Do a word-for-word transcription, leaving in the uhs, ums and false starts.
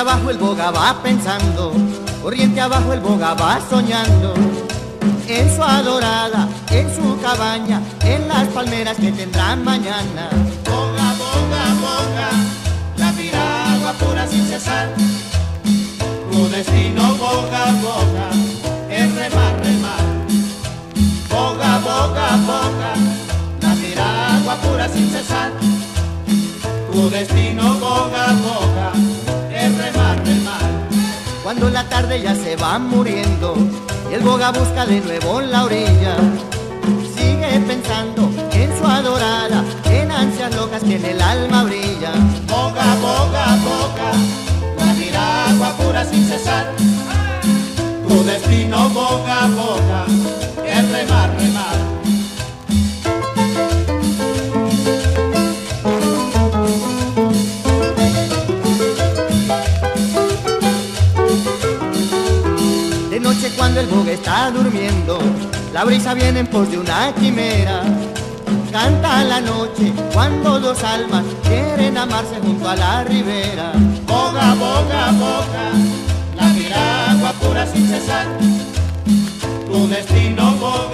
abajo el boga va pensando, corriente abajo el boga va soñando, en su adorada, en su cabaña, en las palmeras que tendrán mañana. Boga, boga, boga, la piragua pura sin cesar. Tu destino, boga, boga, es remar, remar. Boga, boga, boga, la piragua pura sin cesar. Tu destino, boga, boga, es remar, remar. Cuando la tarde ya se va muriendo y el boga busca de nuevo la orilla, sigue pensando en su adorada, en ansias locas que en el alma brilla. Boga, boga, boga, la piragua pura sin cesar. Tu destino, boga, boga, es remar, remar. De noche cuando el boga está durmiendo, la brisa viene en pos de una quimera. Canta la noche cuando dos almas quieren amarse junto a la ribera. Boga, boga, boga, la piragua pura sin cesar. Tu destino, boga,